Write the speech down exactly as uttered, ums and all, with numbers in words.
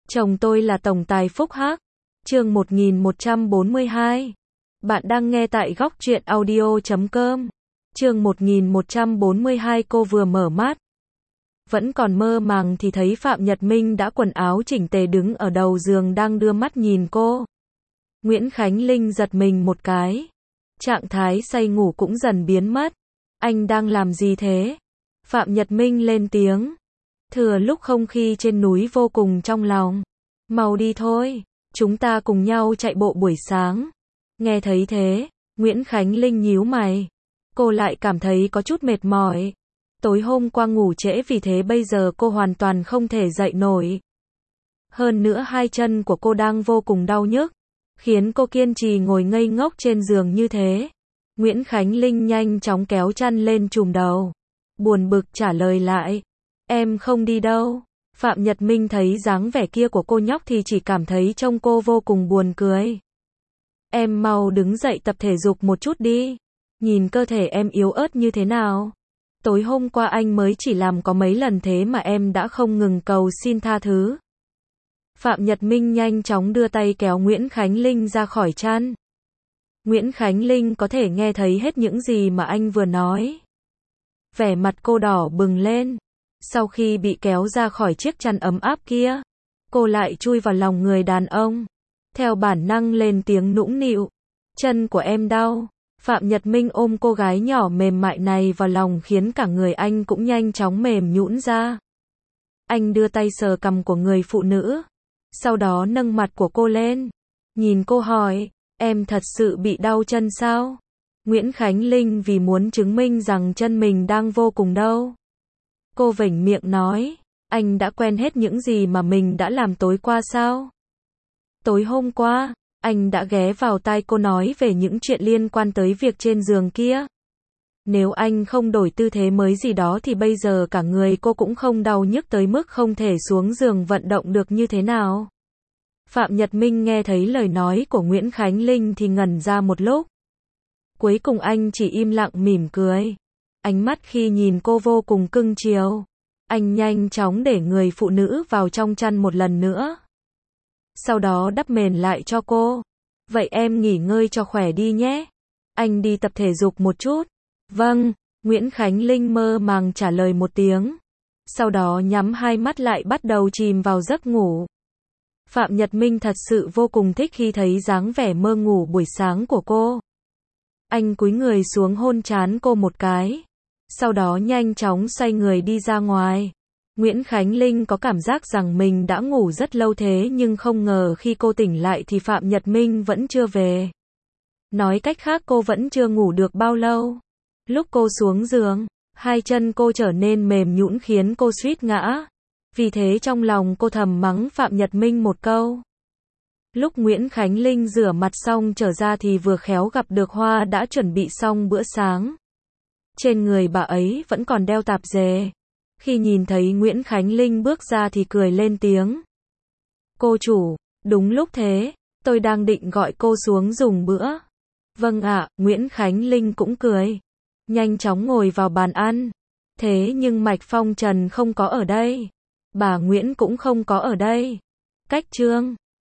Chồng tôi là tổng tài Phúc Hắc. Chương một nghìn một trăm bốn mươi hai. Bạn đang nghe tại góc truyện audio chấm com. Chương một nghìn một trăm bốn mươi hai. Cô vừa mở mắt, vẫn còn mơ màng thì thấy Phạm Nhật Minh đã quần áo chỉnh tề đứng ở đầu giường đang đưa mắt nhìn cô. Nguyễn Khánh Linh giật mình một cái. Trạng thái say ngủ cũng dần biến mất. Anh đang làm gì thế? Phạm Nhật Minh lên tiếng. Thừa lúc không khí trên núi vô cùng trong lòng. Mau đi thôi, chúng ta cùng nhau chạy bộ buổi sáng. Nghe thấy thế, Nguyễn Khánh Linh nhíu mày. Cô lại cảm thấy có chút mệt mỏi. Tối hôm qua ngủ trễ vì thế bây giờ cô hoàn toàn không thể dậy nổi. Hơn nữa hai chân của cô đang vô cùng đau nhức, khiến cô kiên trì ngồi ngây ngốc trên giường như thế. Nguyễn Khánh Linh nhanh chóng kéo chăn lên trùm đầu. Buồn bực trả lời lại. Em không đi đâu. Phạm Nhật Minh thấy dáng vẻ kia của cô nhóc thì chỉ cảm thấy trông cô vô cùng buồn cười. Em mau đứng dậy tập thể dục một chút đi. Nhìn cơ thể em yếu ớt như thế nào. Tối hôm qua anh mới chỉ làm có mấy lần thế mà em đã không ngừng cầu xin tha thứ. Phạm Nhật Minh nhanh chóng đưa tay kéo Nguyễn Khánh Linh ra khỏi chăn. Nguyễn Khánh Linh có thể nghe thấy hết những gì mà anh vừa nói. Vẻ mặt cô đỏ bừng lên. Sau khi bị kéo ra khỏi chiếc chăn ấm áp kia, cô lại chui vào lòng người đàn ông. Theo bản năng lên tiếng nũng nịu. Chân của em đau. Phạm Nhật Minh ôm cô gái nhỏ mềm mại này vào lòng khiến cả người anh cũng nhanh chóng mềm nhũn ra. Anh đưa tay sờ cằm của người phụ nữ. Sau đó nâng mặt của cô lên. Nhìn cô hỏi, em thật sự bị đau chân sao? Nguyễn Khánh Linh vì muốn chứng minh rằng chân mình đang vô cùng đau. Cô vểnh miệng nói, anh đã quen hết những gì mà mình đã làm tối qua sao? Tối hôm qua, anh đã ghé vào tai cô nói về những chuyện liên quan tới việc trên giường kia. Nếu anh không đổi tư thế mới gì đó thì bây giờ cả người cô cũng không đau nhức tới mức không thể xuống giường vận động được như thế nào. Phạm Nhật Minh nghe thấy lời nói của Nguyễn Khánh Linh thì ngẩn ra một lúc. Cuối cùng anh chỉ im lặng mỉm cười. Ánh mắt khi nhìn cô vô cùng cưng chiều. Anh nhanh chóng để người phụ nữ vào trong chăn một lần nữa. Sau đó đắp mền lại cho cô. Vậy em nghỉ ngơi cho khỏe đi nhé. Anh đi tập thể dục một chút. Vâng, Nguyễn Khánh Linh mơ màng trả lời một tiếng. Sau đó nhắm hai mắt lại bắt đầu chìm vào giấc ngủ. Phạm Nhật Minh thật sự vô cùng thích khi thấy dáng vẻ mơ ngủ buổi sáng của cô. Anh cúi người xuống hôn trán cô một cái. Sau đó nhanh chóng xoay người đi ra ngoài. Nguyễn Khánh Linh có cảm giác rằng mình đã ngủ rất lâu thế nhưng không ngờ khi cô tỉnh lại thì Phạm Nhật Minh vẫn chưa về. Nói cách khác cô vẫn chưa ngủ được bao lâu. Lúc cô xuống giường, hai chân cô trở nên mềm nhũn khiến cô suýt ngã. Vì thế trong lòng cô thầm mắng Phạm Nhật Minh một câu. Lúc Nguyễn Khánh Linh rửa mặt xong trở ra thì vừa khéo gặp được Hoa đã chuẩn bị xong bữa sáng. Trên người bà ấy vẫn còn đeo tạp dề. Khi nhìn thấy Nguyễn Khánh Linh bước ra thì cười lên tiếng. Cô chủ, đúng lúc thế, tôi đang định gọi cô xuống dùng bữa. Vâng ạ, Nguyễn Khánh Linh cũng cười. Nhanh chóng ngồi vào bàn ăn. Thế nhưng Mạch Phong Trần không có ở đây. Bà Nguyễn cũng không có ở đây. Cách Trương